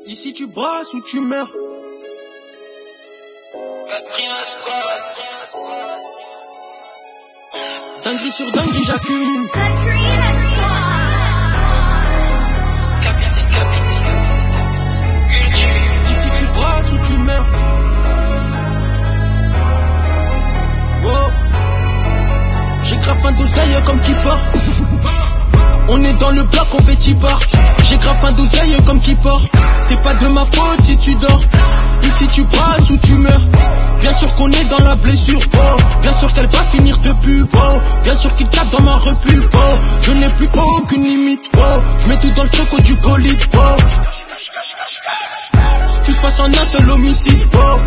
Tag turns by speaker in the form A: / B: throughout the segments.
A: Ici tu brasses ou tu meurs. Dinguerie sur dinguerie j'accumule. Ici tu brasses ou tu meurs. Oh. J'ai grave un d'oseille comme Keeper. On est dans le bloc, on fait Tipa. J'ai grave un d'oseille comme Keeper. C'est pas de ma faute si tu dors. Ici tu brasses ou tu meurs. Bien sûr qu'on est dans la blessure, oh. Bien sûr qu'elle va finir de pub, oh. Bien sûr qu'il tape dans ma repub, oh. Je n'ai plus aucune limite, oh. Je mets tout dans le truc du bolide, oh. Tout se passe en un seul homicide, oh.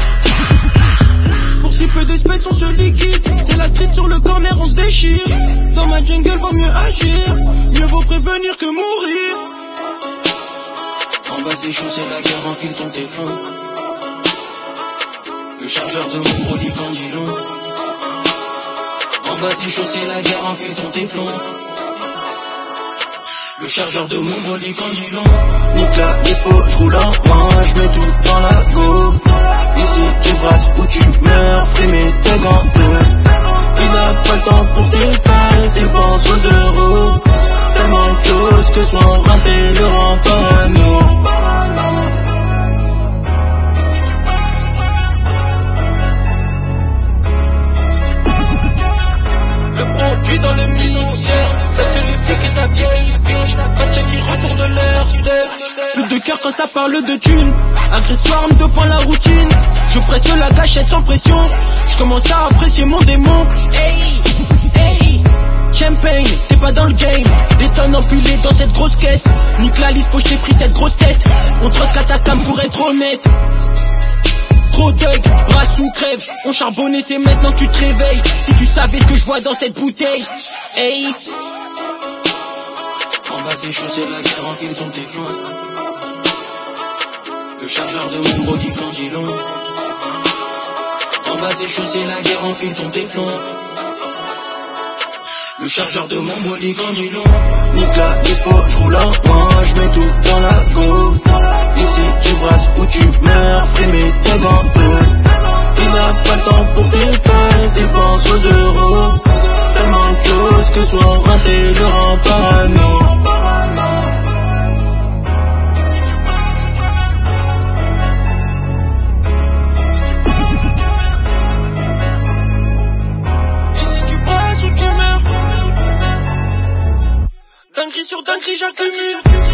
A: Pour si peu d'espèces on se liquide. C'est la street sur le corner, on se déchire. Dans ma jungle vaut mieux agir. Mieux vaut prévenir que mourir. En bas c'est chaud, c'est la guerre, enfile ton téléphone. Le chargeur de mon produit pendilon. En bas c'est chaud, c'est la guerre, enfile ton téléphone. Le chargeur de mon bolide pendilon.
B: Nique la dispo, j'roule en moi, j'mets tout dans la go. Ici tu brasses ou tu meurs, frimer tes gants bleus. Il n'a pas le temps pour tes fesses, il pense aux euros. Tellement de choses que son renté le rend parano.
A: Le produit dans les mixeurs. Ça te les flics et ta vieille bitch. Mathieu qui retourne l'air. Plus de cœur quand ça parle de thunes. Agressoire me devant la routine. Je presse la gâchette sans pression. Je commence à apprécier mon démon. Hey, hey, Champagne, t'es pas dans le game. Des tonnes empilées dans cette grosse caisse. Nique la liste, faut que je t'ai pris cette grosse tête. On troque à ta cam pour être honnête. Trop d'œil, brasse ou crève. On charbonnait, c'est maintenant que tu te réveilles. Si tu savais ce que je vois dans cette bouteille. Hey.
B: En bas c'est chaud, c'est la guerre, enfile ton téléphone. Le chargeur de mon body pendilon. En bas c'est chaud, c'est la guerre, enfile ton téléphone. Le chargeur de mon body pendilon.
A: Nique la dispo, j'roule en moi, j'mets tout dans la go. Ici tu brasses ou tu meurs, frimer tes gants bleus. Il n'a pas le temps pour tes fesses, il pense aux euros. Tellement de choses que son renté le rend parano. Ici tu brasses ou tu meurs. Dinguerie sur dinguerie j'accumule.